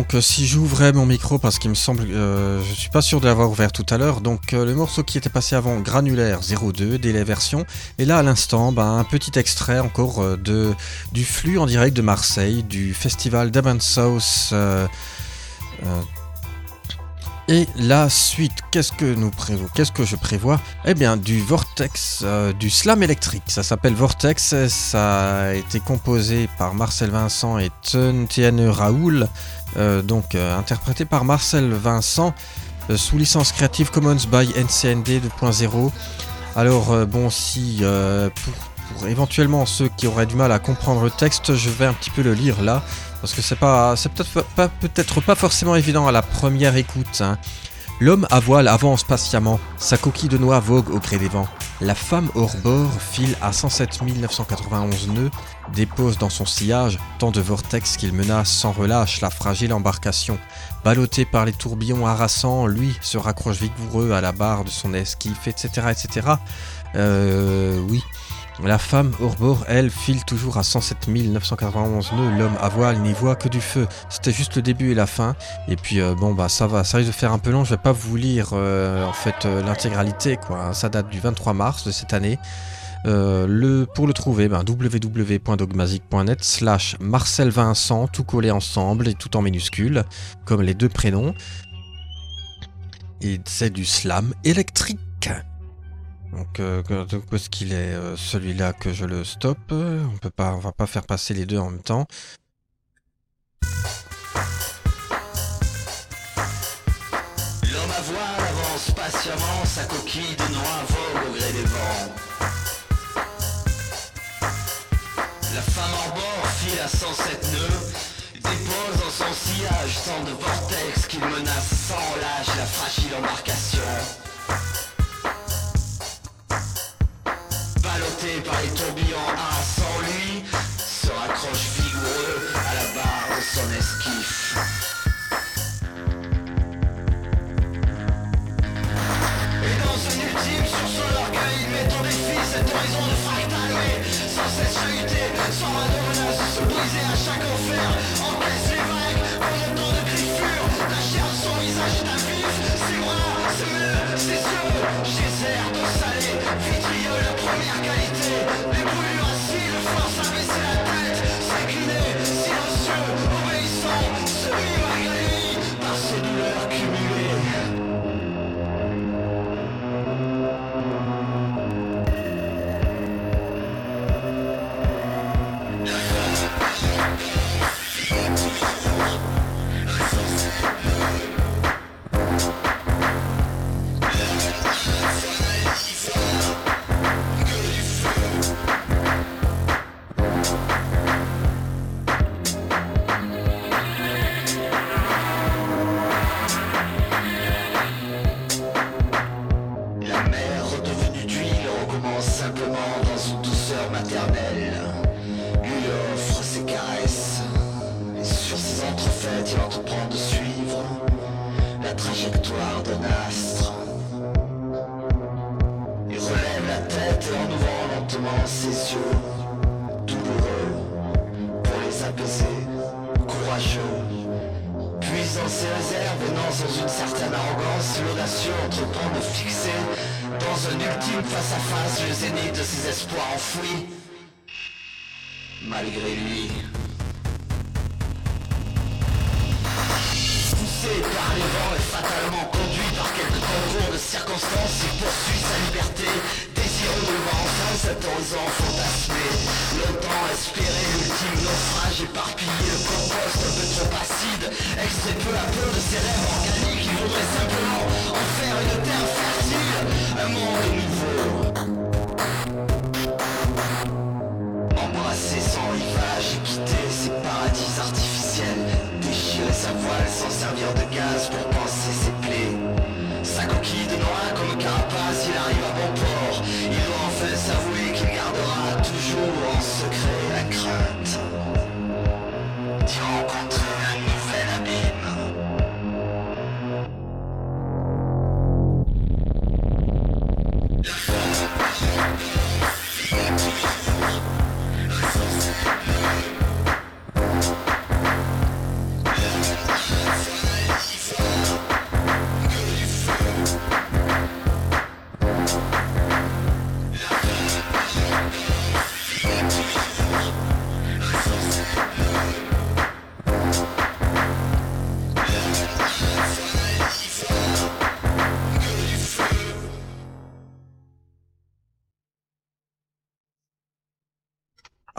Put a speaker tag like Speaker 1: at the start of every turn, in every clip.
Speaker 1: Donc si j'ouvrais mon micro, parce qu'il me semble, je suis pas sûr de l'avoir ouvert tout à l'heure, donc le morceau qui était passé avant, Granulaire 02, Délai Version, et là à l'instant, un petit extrait encore du flux en direct de Marseille, du festival d'Urban South. Et la suite, qu'est-ce que je prévois? Eh bien, du Vortex, du slam électrique. Ça s'appelle Vortex, ça a été composé par Marcel Vincent et Tienne Raoul, interprété par Marcel Vincent, sous licence Creative Commons by NCND 2.0. Alors, si pour éventuellement ceux qui auraient du mal à comprendre le texte, je vais un petit peu le lire là. Parce que c'est peut-être pas forcément évident à la première écoute. Hein. L'homme à voile avance patiemment, sa coquille de noix vogue au gré des vents. La femme hors bord file à 107 991 nœuds, dépose dans son sillage tant de vortex qu'il menace sans relâche la fragile embarcation. Ballotté par les tourbillons harassants, lui se raccroche vigoureux à la barre de son esquif, etc. etc. Oui. La femme hors bord, elle, file toujours à 107 991 nœuds. L'homme à voile n'y voit que du feu. C'était juste le début et la fin. Et puis, ça va. Ça risque de faire un peu long. Je vais pas vous lire, l'intégralité, quoi. Ça date du 23 mars de cette année. Pour le trouver, www.dogmazic.net/Marcel Vincent, tout collé ensemble et tout en minuscules, comme les deux prénoms. Et c'est du slam électrique. Donc, est-ce qu'il est celui-là que je le stoppe? On va pas faire passer les deux en même temps.
Speaker 2: L'homme à voile avance patiemment, sa coquille de noix vogue au gré des vents. La femme hors bord file à 107 nœuds, dépose dans son sillage tant de vortex qu'il menace sans relâche la fragile embarcation. Ballotté par les tourbillons harassants, lui se raccroche vigoureux à la barre de son esquif. Et dans un ultime sursaut d'orgueil, il met en défi cet horizon de fractal, oui, sans cesse chahuté, sans bras de menace, se briser à chaque enfer, encaisse les vagues, comme autant de griffures, la chair de son visage est un vif, ses bras, ses mains, ses yeux, geyser d'eau salée, vitrieux la première qualité, les brûlures acides, force à baisser la tête, s'incliner, silencieux, obéissant, semi malgré lui, par ses douleurs cumulées. La mer redevenue d'huile recommence simplement dans une douceur maternelle. Lui offre ses caresses, et sur ses entrefaites il entreprend de suivre la trajectoire d'un astre. Il relève la tête et en ouvrant lentement ses yeux, douloureux, pour les apaiser, courageux. Puis dans ses réserves et non sans une certaine arrogance, l'audacieux entreprend de fixer dans un ultime face-à-face le zénith de ses espoirs enfouis. Malgré lui. Poussé par les vents et fatalement conduit par quelques concours de circonstances, il poursuit sa liberté, désireux de voir enfin cet horizon fantasmé. Longtemps espéré l'ultime naufrage, éparpillé le compost un peu trop acide, extrait peu à peu de ses rêves organiques, il voudrait simplement en faire une terre fertile, un monde nouveau. Embrasser son rivage et quitter ses paradis artificiels, déchirer sa voile sans servir de gaz pour panser ses plaies. Sa coquille de noix comme carapace, il arrive à bon port. Il doit enfin s'avouer qu'il gardera toujours en secret la crainte d'y rencontrer un nouvel abîme.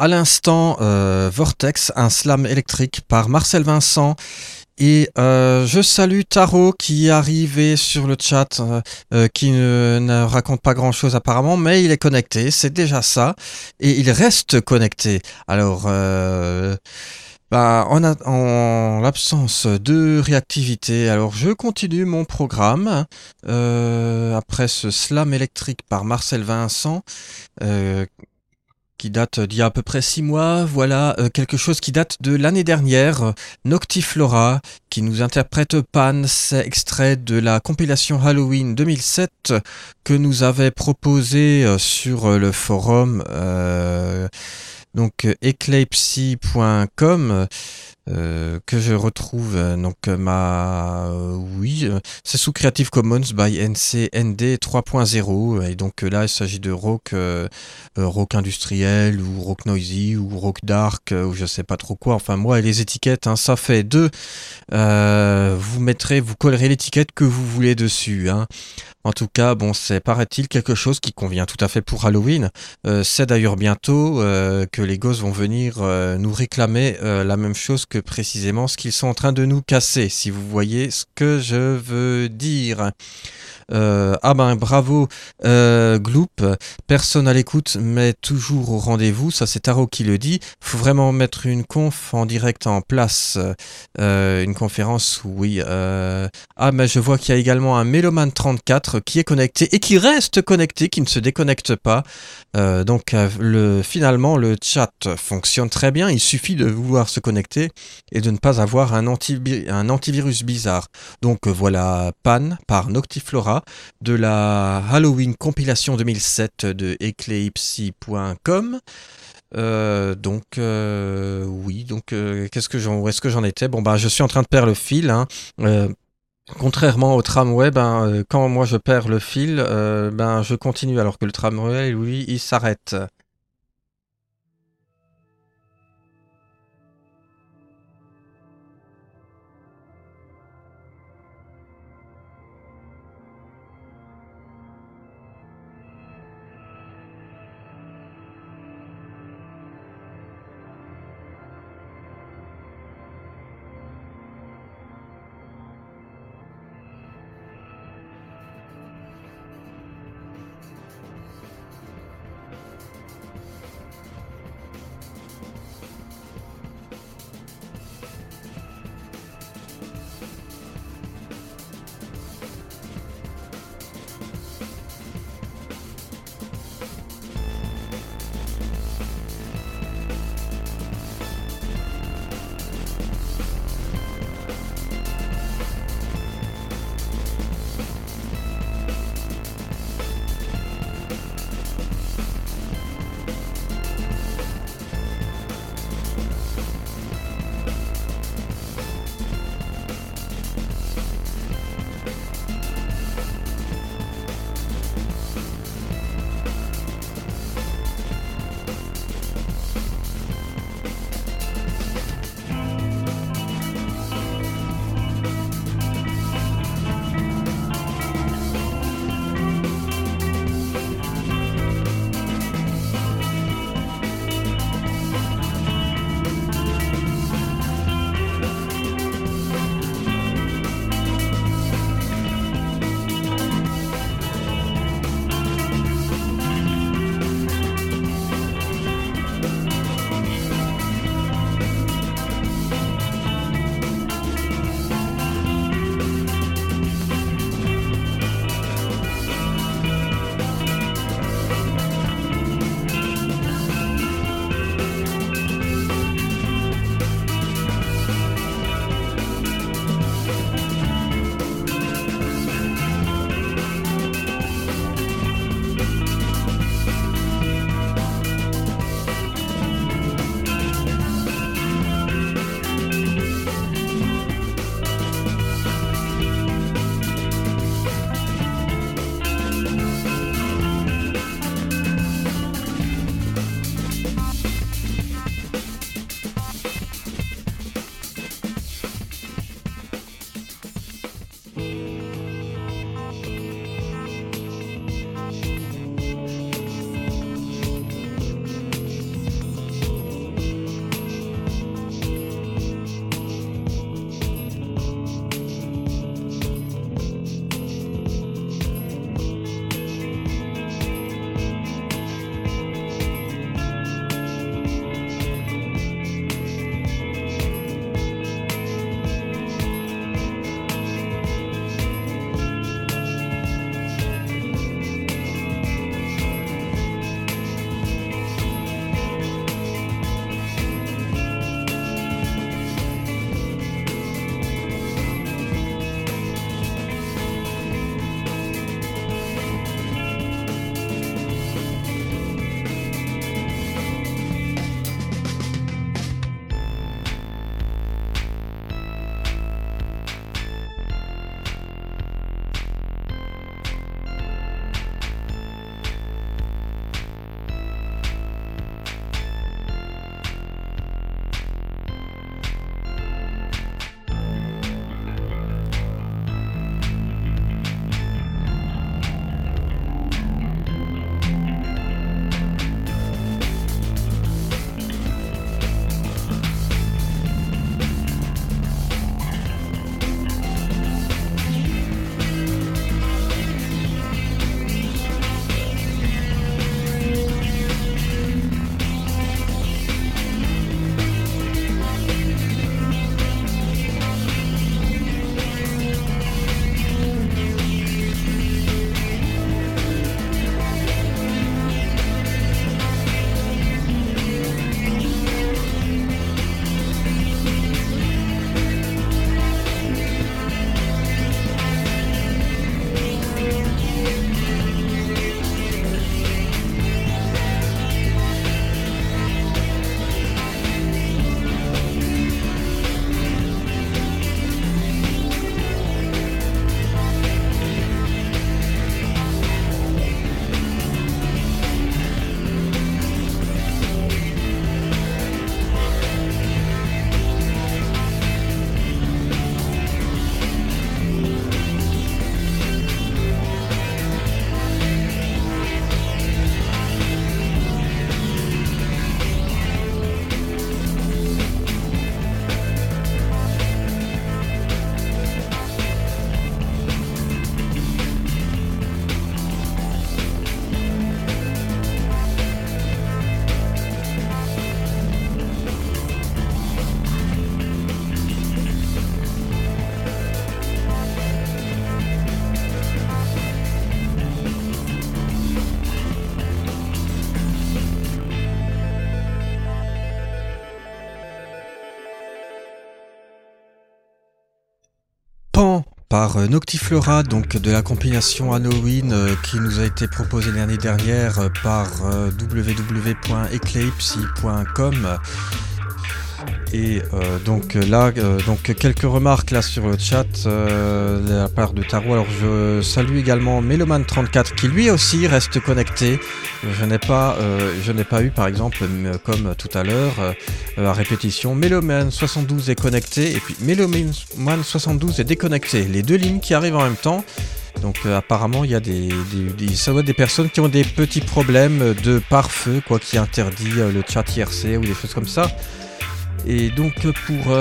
Speaker 1: à l'instant Vortex, un slam électrique par Marcel Vincent. Et je salue Taro qui est arrivé sur le chat, qui ne raconte pas grand-chose apparemment, mais il est connecté, c'est déjà ça, et il reste connecté. Alors, en l'absence de réactivité, alors je continue mon programme après ce slam électrique par Marcel Vincent. Qui date d'il y a à peu près 6 mois, voilà, quelque chose qui date de l'année dernière, Noctiflora, qui nous interprète Pan, c'est extrait de la compilation Halloween 2007 que nous avait proposé sur le forum donc eclipsy.com. Que je retrouve c'est sous Creative Commons by NC ND 3.0 et donc là il s'agit de rock industriel ou rock noisy ou rock dark ou je sais pas trop quoi, enfin moi et les étiquettes ça fait deux, vous collerez l'étiquette que vous voulez dessus En tout cas, bon, c'est paraît-il quelque chose qui convient tout à fait pour Halloween. C'est d'ailleurs bientôt que les gosses vont venir nous réclamer la même chose que précisément ce qu'ils sont en train de nous casser, si vous voyez ce que je veux dire. Bravo Gloop, personne à l'écoute mais toujours au rendez-vous, ça c'est Taro qui le dit. Faut vraiment mettre une conf en direct en place, une conférence, oui. Mais je vois qu'il y a également un Meloman 34 qui est connecté et qui reste connecté, qui ne se déconnecte pas. Finalement le chat fonctionne très bien, il suffit de vouloir se connecter et de ne pas avoir un antivirus bizarre. Donc voilà, Pan par Noctiflora de la Halloween compilation 2007 de eclipsy.com. Où est-ce que j'en étais? Je suis en train de perdre le fil. Contrairement au tramway, quand moi je perds le fil, je continue alors que le tramway, lui, il s'arrête. par Noctiflora, donc de la compilation Halloween qui nous a été proposée l'année dernière par www.eclipsy.com. Et donc là, donc quelques remarques là sur le chat de la part de Taro. Alors je salue également Meloman34 qui lui aussi reste connecté. Je n'ai pas eu par exemple comme tout à l'heure à répétition. Meloman72 est connecté et puis Meloman72 est déconnecté. Les deux lignes qui arrivent en même temps. Donc apparemment il y a ça doit être des personnes qui ont des petits problèmes de pare-feu quoi, qui interdit le chat IRC ou des choses comme ça. Et donc pour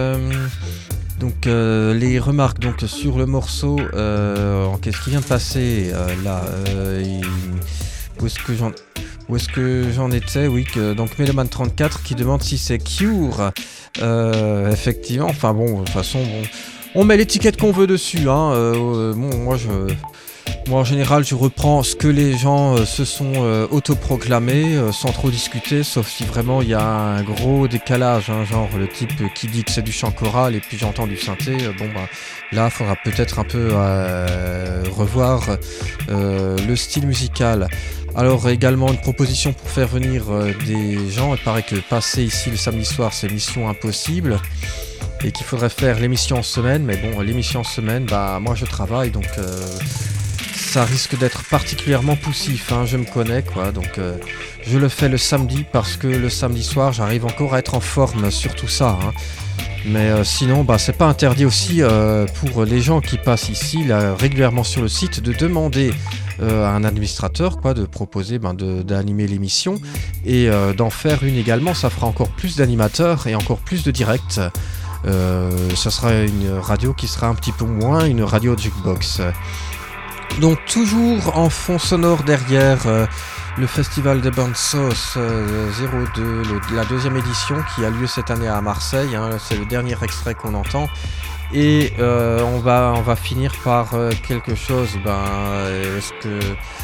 Speaker 1: les remarques donc sur le morceau qu'est-ce qui vient de passer là où est-ce que j'en étais, oui, donc Meloman34 qui demande si c'est Cure, effectivement, enfin bon, de toute façon on met l'étiquette qu'on veut dessus, hein, moi en général je reprends ce que les gens se sont autoproclamés sans trop discuter, sauf si vraiment il y a un gros décalage, hein, genre le type qui dit que c'est du chant choral et puis j'entends du synthé, là il faudra peut-être un peu revoir le style musical. Alors également une proposition pour faire venir des gens, il paraît que passer ici le samedi soir c'est mission impossible. Et qu'il faudrait faire l'émission en semaine, mais bon, l'émission en semaine, moi je travaille, donc ça risque d'être particulièrement poussif, hein, je me connais, quoi, donc je le fais le samedi, parce que le samedi soir, j'arrive encore à être en forme sur tout ça, hein. Mais sinon, c'est pas interdit aussi pour les gens qui passent ici, là, régulièrement sur le site, de demander à un administrateur, quoi, de proposer d'animer l'émission, et d'en faire une également, ça fera encore plus d'animateurs et encore plus de directs. Ça sera une radio qui sera un petit peu moins une radio jukebox. Donc toujours en fond sonore derrière le festival de Burnt Sauce 02, la deuxième édition qui a lieu cette année à Marseille, hein, c'est le dernier extrait qu'on entend. Et on va finir par quelque chose, est-ce que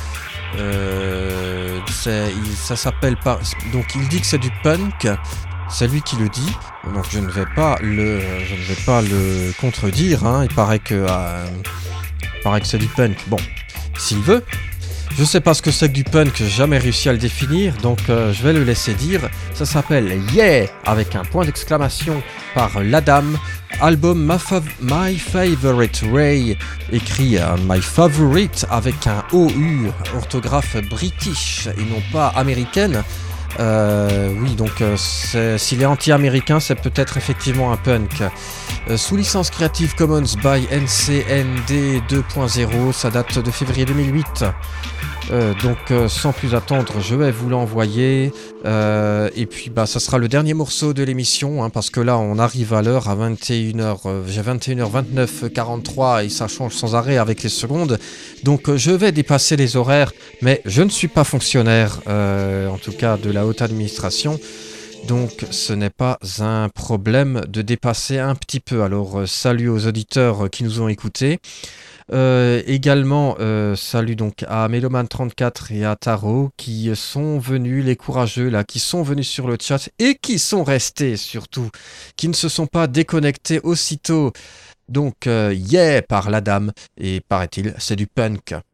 Speaker 1: ça s'appelle pas, donc il dit que c'est du punk. C'est lui qui le dit, donc je ne vais pas le contredire, hein. Il paraît que c'est du punk. Bon, s'il veut. Je sais pas ce que c'est que du punk, j'ai jamais réussi à le définir, donc je vais le laisser dire. Ça s'appelle Yeah avec un point d'exclamation par l'Adam. Album My Favorite Ray, écrit My Favorite avec un OU, orthographe british et non pas américaine. Oui, donc s'il est anti-américain, c'est peut-être effectivement un punk. Sous licence Creative Commons by NCND 2.0, ça date de février 2008. Donc sans plus attendre, je vais vous l'envoyer. Et puis ça sera le dernier morceau de l'émission, hein, parce que là on arrive à l'heure à 21h, j'ai 21h29 43 et ça change sans arrêt avec les secondes. Donc je vais dépasser les horaires, mais je ne suis pas fonctionnaire, en tout cas de la haute administration. Donc ce n'est pas un problème de dépasser un petit peu. Alors salut aux auditeurs qui nous ont écoutés. Également salut donc à Meloman34 et à Taro qui sont venus, les courageux là, qui sont venus sur le chat et qui sont restés surtout, qui ne se sont pas déconnectés aussitôt. Donc yeah par la dame, et paraît-il c'est du punk.